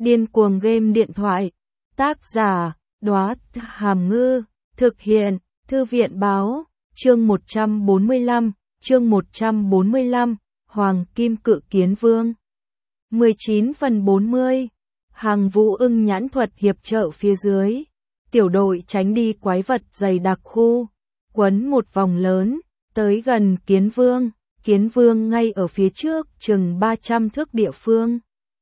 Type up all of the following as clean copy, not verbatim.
Điên cuồng game điện thoại. Tác giả, Đóa Hàm Ngư. Thực hiện, Thư viện Báo. Chương 145, Hoàng Kim Cự Kiến Vương. 19/40. Hàng Vũ Ưng nhãn thuật hiệp trợ phía dưới. Tiểu đội tránh đi quái vật dày đặc khu, quấn một vòng lớn, tới gần Kiến Vương. Kiến Vương ngay ở phía trước chừng 300 thước địa phương.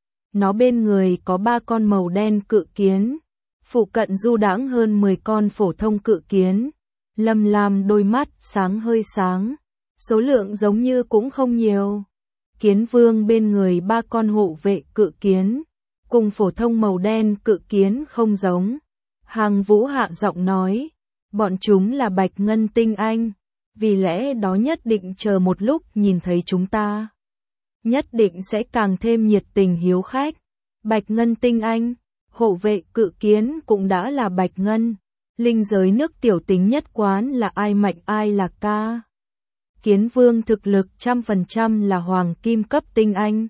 Nó bên người có 3 con màu đen cự kiến, phụ cận du đãng hơn 10 con phổ thông cự kiến. Lâm lam đôi mắt sáng hơi sáng, số lượng giống như cũng không nhiều. Kiến Vương bên người 3 con hộ vệ cự kiến, cùng phổ thông màu đen cự kiến không giống. Hàng Vũ hạ giọng nói, bọn chúng là Bạch Ngân tinh anh, vì lẽ đó nhất định chờ một lúc nhìn thấy chúng ta, nhất định sẽ càng thêm nhiệt tình hiếu khách. Bạch Ngân tinh anh, hộ vệ cự kiến cũng đã là Bạch Ngân. Linh giới nước tiểu tính nhất quán là ai mạnh ai là ca. Kiến Vương thực lực 100% là hoàng kim cấp tinh anh.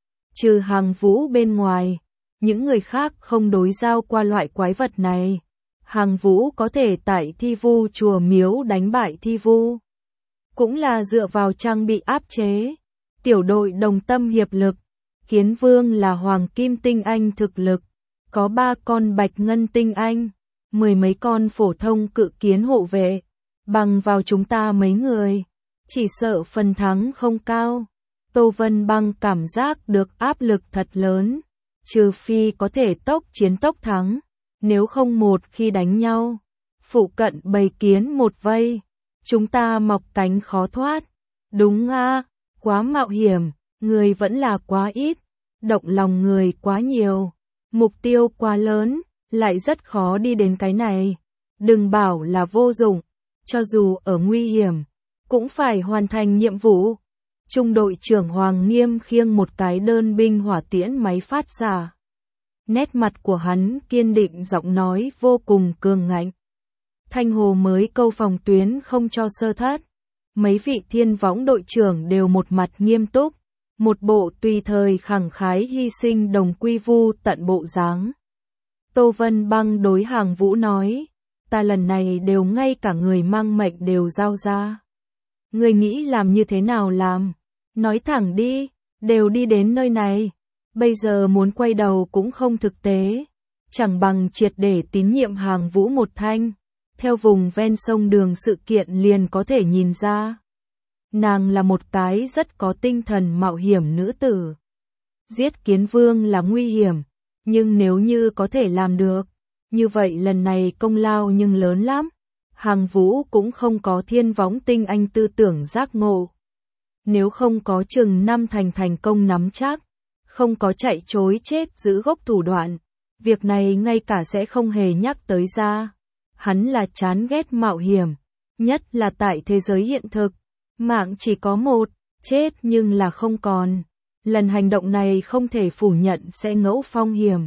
Trừ Hàng Vũ bên ngoài, những người khác không đối giao qua loại quái vật này. Hàng Vũ có thể tại Thi Vu chùa miếu đánh bại Thi Vu, cũng là dựa vào trang bị áp chế. Tiểu đội đồng tâm hiệp lực. Kiến Vương là hoàng kim tinh anh thực lực, có 3 con Bạch Ngân tinh anh, 10 mấy con phổ thông cự kiến hộ vệ. Bằng vào chúng ta mấy người, chỉ sợ phần thắng không cao. Tô Vân Băng cảm giác được áp lực thật lớn, trừ phi có thể tốc chiến tốc thắng, nếu không một khi đánh nhau, phụ cận bầy kiến một vây, chúng ta mọc cánh khó thoát. Đúng a, quá mạo hiểm, người vẫn là quá ít, động lòng người quá nhiều, mục tiêu quá lớn, lại rất khó đi đến cái này. Đừng bảo là vô dụng, cho dù ở nguy hiểm, cũng phải hoàn thành nhiệm vụ. Trung đội trưởng Hoàng Nghiêm khiêng một cái đơn binh hỏa tiễn máy phát xạ. Nét mặt của hắn kiên định, giọng nói vô cùng cường ngạnh. Thanh Hồ mới câu phòng tuyến không cho sơ thất. Mấy vị thiên võng đội trưởng đều một mặt nghiêm túc, một bộ tùy thời khẳng khái hy sinh đồng quy vu tận bộ dáng. Tô Vân Băng đối Hàng Vũ nói, ta lần này đều ngay cả người mang mệnh đều giao ra. Người nghĩ làm như thế nào làm? Nói thẳng đi, đều đi đến nơi này. Bây giờ muốn quay đầu cũng không thực tế. Chẳng bằng triệt để tín nhiệm Hàng Vũ một thanh. Theo vùng ven sông đường sự kiện liền có thể nhìn ra. Nàng là một cái rất có tinh thần mạo hiểm nữ tử. Giết Kiến Vương là nguy hiểm, nhưng nếu như có thể làm được, như vậy lần này công lao nhưng lớn lắm. Hàng Vũ cũng không có thiên võng tinh anh tư tưởng giác ngộ. Nếu không có chừng 5 thành công nắm chắc, không có chạy chối chết giữ gốc thủ đoạn, việc này ngay cả sẽ không hề nhắc tới ra. Hắn là chán ghét mạo hiểm, nhất là tại thế giới hiện thực. Mạng chỉ có một, chết nhưng là không còn. Lần hành động này không thể phủ nhận sẽ ngẫu phong hiểm.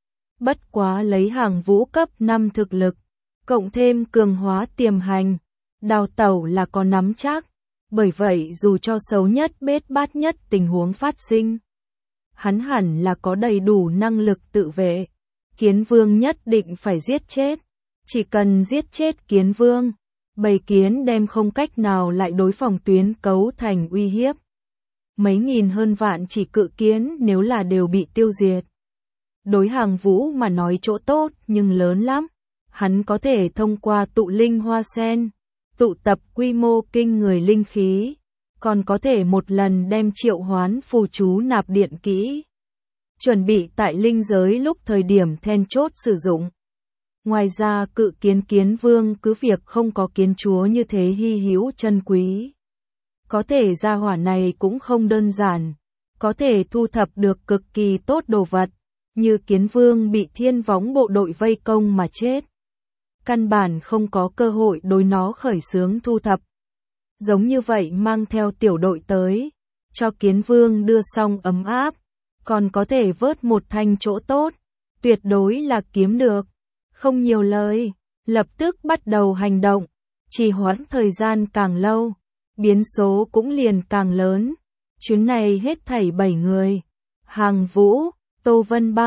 Bất quá lấy Hàng Vũ cấp 5 thực lực, cộng thêm cường hóa tiềm hành, đào tẩu là có nắm chắc. Bởi vậy dù cho xấu nhất bết bát nhất tình huống phát sinh, hắn hẳn là có đầy đủ năng lực tự vệ. Kiến Vương nhất định phải giết chết. Chỉ cần giết chết Kiến Vương, bầy kiến đem không cách nào lại đối phòng tuyến cấu thành uy hiếp. Mấy nghìn hơn vạn chỉ cự kiến nếu là đều bị tiêu diệt. Đối Hàng Vũ mà nói chỗ tốt nhưng lớn lắm. Hắn có thể thông qua tụ linh hoa sen, tụ tập quy mô kinh người linh khí, còn có thể một lần đem triệu hoán phù chú nạp điện kỹ, chuẩn bị tại linh giới lúc thời điểm then chốt sử dụng. Ngoài ra cự kiến Kiến Vương cứ việc không có kiến chúa như thế hy hữu chân quý. Có thể gia hỏa này cũng không đơn giản, có thể thu thập được cực kỳ tốt đồ vật, như Kiến Vương bị thiên võng bộ đội vây công mà chết. Căn bản không có cơ hội đối nó khởi xướng thu thập. Giống như vậy mang theo tiểu đội tới, cho Kiến Vương đưa xong ấm áp, còn có thể vớt một thanh chỗ tốt, tuyệt đối là kiếm được. Không nhiều lời, lập tức bắt đầu hành động, trì hoãn thời gian càng lâu, biến số cũng liền càng lớn. Chuyến này hết thảy 7 người, Hàng Vũ, Tô Vân Băng,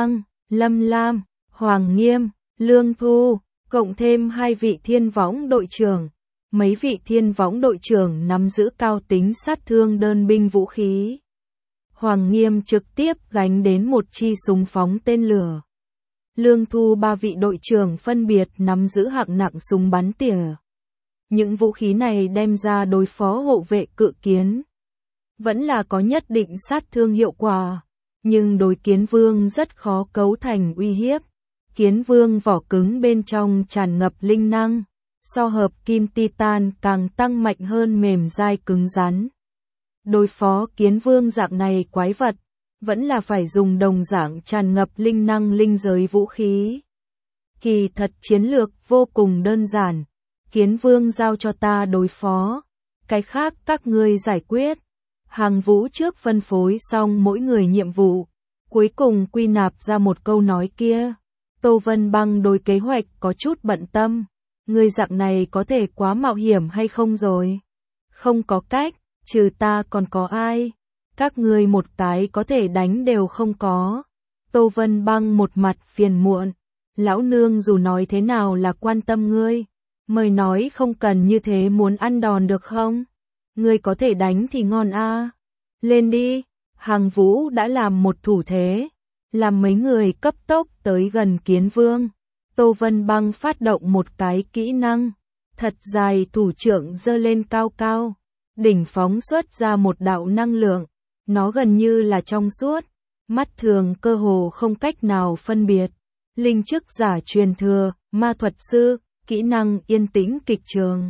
Lâm Lam, Hoàng Nghiêm, Lương Thu, cộng thêm 2 vị thiên võng đội trưởng. Mấy vị thiên võng đội trưởng nắm giữ cao tính sát thương đơn binh vũ khí. Hoàng Nghiêm trực tiếp gánh đến một chi súng phóng tên lửa. Lương Thu 3 vị đội trưởng phân biệt nắm giữ hạng nặng súng bắn tỉa. Những vũ khí này đem ra đối phó hộ vệ cự kiến. Vẫn là có nhất định sát thương hiệu quả, nhưng đối kiến vương rất khó cấu thành uy hiếp. Kiến vương vỏ cứng bên trong tràn ngập linh năng, so hợp kim titan càng tăng mạnh hơn mềm dai cứng rắn. Đối phó kiến vương dạng này quái vật, vẫn là phải dùng đồng dạng tràn ngập linh năng linh giới vũ khí. Kỳ thật chiến lược vô cùng đơn giản, kiến vương giao cho ta đối phó, cái khác các ngươi giải quyết. Hàng Vũ trước phân phối xong mỗi người nhiệm vụ, cuối cùng quy nạp ra một câu nói kia. Tô Vân Băng đối kế hoạch có chút bận tâm, người dạng này có thể quá mạo hiểm hay không rồi? Không có cách, trừ ta còn có ai? Các ngươi một cái có thể đánh đều không có. Tô Vân Băng một mặt phiền muộn, lão nương dù nói thế nào là quan tâm ngươi, mời nói không cần như thế muốn ăn đòn được không? Ngươi có thể đánh thì ngon a. Lên đi. Hàng Vũ đã làm một thủ thế, làm mấy người cấp tốc tới gần kiến vương. Tô Vân Băng phát động một cái kỹ năng, thật dài thủ trưởng giơ lên cao cao, đỉnh phóng xuất ra một đạo năng lượng, nó gần như là trong suốt, mắt thường cơ hồ không cách nào phân biệt. Linh chức giả truyền thừa, ma thuật sư, kỹ năng yên tĩnh kịch trường.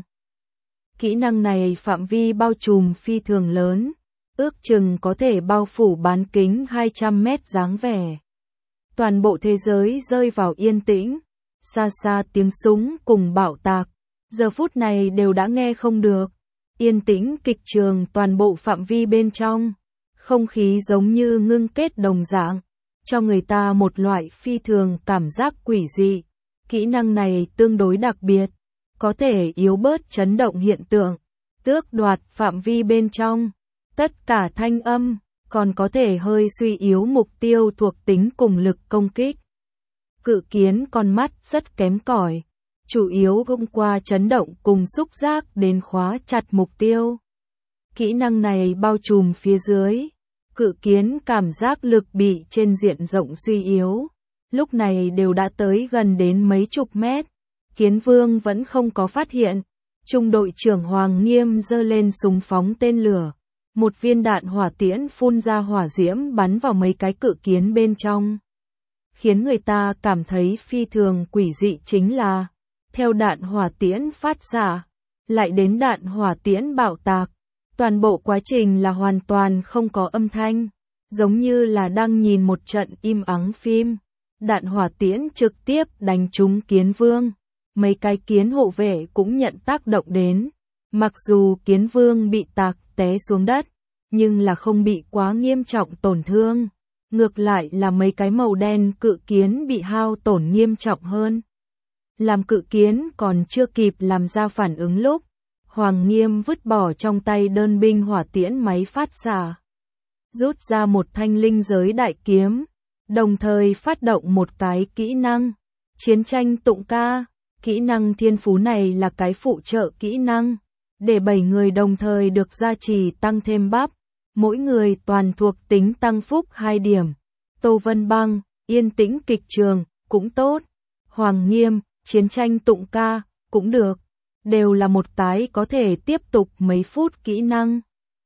Kỹ năng này phạm vi bao trùm phi thường lớn, ước chừng có thể bao phủ bán kính 200 mét dáng vẻ. Toàn bộ thế giới rơi vào yên tĩnh, xa xa tiếng súng cùng bạo tạc, giờ phút này đều đã nghe không được. Yên tĩnh kịch trường toàn bộ phạm vi bên trong, không khí giống như ngưng kết đồng dạng, cho người ta một loại phi thường cảm giác quỷ dị. Kỹ năng này tương đối đặc biệt, có thể yếu bớt chấn động hiện tượng, tước đoạt phạm vi bên trong, tất cả thanh âm, còn có thể hơi suy yếu mục tiêu thuộc tính cùng lực công kích. Cự kiến con mắt rất kém cỏi, chủ yếu thông qua chấn động cùng xúc giác đến khóa chặt mục tiêu. Kỹ năng này bao trùm phía dưới, cự kiến cảm giác lực bị trên diện rộng suy yếu, lúc này đều đã tới gần đến mấy chục mét. Kiến vương vẫn không có phát hiện, trung đội trưởng Hoàng Nghiêm giơ lên súng phóng tên lửa. Một viên đạn hỏa tiễn phun ra hỏa diễm bắn vào mấy cái cự kiến bên trong. Khiến người ta cảm thấy phi thường quỷ dị chính là, theo đạn hỏa tiễn phát xạ, lại đến đạn hỏa tiễn bạo tạc. Toàn bộ quá trình là hoàn toàn không có âm thanh, giống như là đang nhìn một trận im ắng phim. Đạn hỏa tiễn trực tiếp đánh trúng kiến vương. Mấy cái kiến hộ vệ cũng nhận tác động đến. Mặc dù kiến vương bị tạc té xuống đất, nhưng là không bị quá nghiêm trọng tổn thương. Ngược lại là mấy cái màu đen cự kiến bị hao tổn nghiêm trọng hơn. Làm cự kiến còn chưa kịp làm ra phản ứng lúc, Hoàng Nghiêm vứt bỏ trong tay đơn binh hỏa tiễn máy phát xạ, rút ra một thanh linh giới đại kiếm, đồng thời phát động một cái kỹ năng, chiến tranh tụng ca. Kỹ năng thiên phú này là cái phụ trợ kỹ năng, để 7 người đồng thời được gia trì tăng thêm bắp, mỗi người toàn thuộc tính tăng phúc 2 điểm. Tô Vân Băng, yên tĩnh kịch trường, cũng tốt. Hoàng Nghiêm, chiến tranh tụng ca, cũng được. Đều là một cái có thể tiếp tục mấy phút kỹ năng.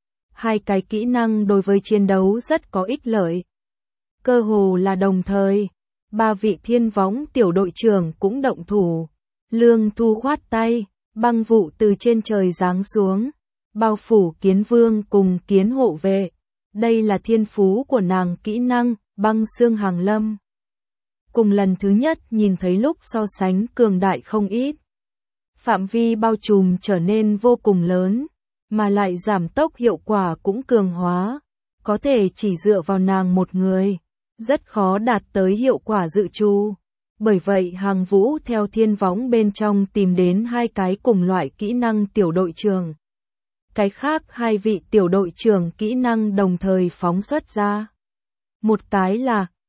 2 cái kỹ năng đối với chiến đấu rất có ích lợi. Cơ hồ là đồng thời, 3 vị thiên võng tiểu đội trưởng cũng động thủ. Lương Thu khoát tay, băng vụ từ trên trời giáng xuống, bao phủ kiến vương cùng kiến hộ vệ. Đây là thiên phú của nàng kỹ năng, băng xương hàng lâm. Cùng lần thứ nhất nhìn thấy lúc so sánh cường đại không ít. Phạm vi bao trùm trở nên vô cùng lớn, mà lại giảm tốc hiệu quả cũng cường hóa. Có thể chỉ dựa vào nàng một người, rất khó đạt tới hiệu quả dự trù. Bởi vậy Hàng Vũ theo thiên võng bên trong tìm đến 2 cái cùng loại kỹ năng tiểu đội trưởng. Cái khác 2 vị tiểu đội trưởng kỹ năng đồng thời phóng xuất ra. Một cái là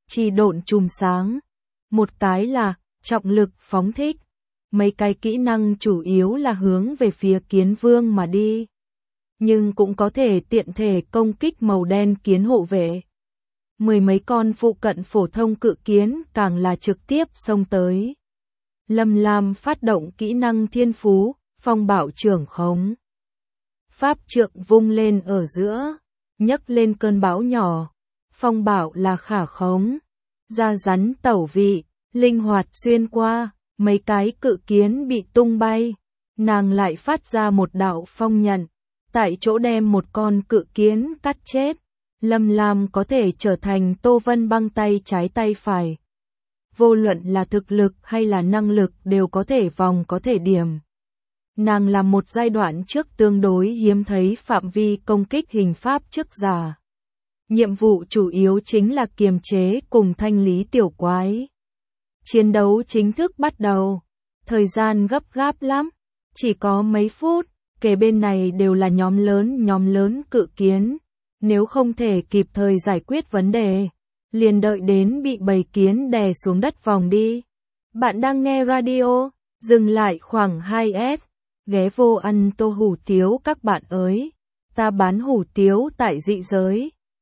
Trì độn chùm sáng. Một cái là trọng lực phóng thích. Mấy cái kỹ năng chủ yếu là hướng về phía kiến vương mà đi. Nhưng cũng có thể tiện thể công kích màu đen kiến hộ vệ. Mười mấy con phụ cận phổ thông cự kiến càng là trực tiếp xông tới. Lâm Lam phát động kỹ năng thiên phú, phong bạo trưởng khống. Pháp trượng vung lên ở giữa, nhấc lên cơn bão nhỏ. Phong bạo là khả khống, da rắn tẩu vị, linh hoạt xuyên qua, mấy cái cự kiến bị tung bay. Nàng lại phát ra một đạo phong nhận, tại chỗ đem một con cự kiến cắt chết. Lâm Lam có thể trở thành Tô Vân Băng tay trái tay phải. Vô luận là thực lực hay là năng lực đều có thể vòng có thể điểm. Nàng là một giai đoạn trước tương đối hiếm thấy phạm vi công kích hình pháp trước giả. Nhiệm vụ chủ yếu chính là kiềm chế cùng thanh lý tiểu quái. Chiến đấu chính thức bắt đầu. Thời gian gấp gáp lắm. Chỉ có mấy phút, kề bên này đều là nhóm lớn cự kiến. Nếu không thể kịp thời giải quyết vấn đề, liền đợi đến bị bầy kiến đè xuống đất vòng đi. Bạn đang nghe radio, dừng lại khoảng 2S, ghé vô ăn tô hủ tiếu các bạn ơi. Ta bán hủ tiếu tại dị giới.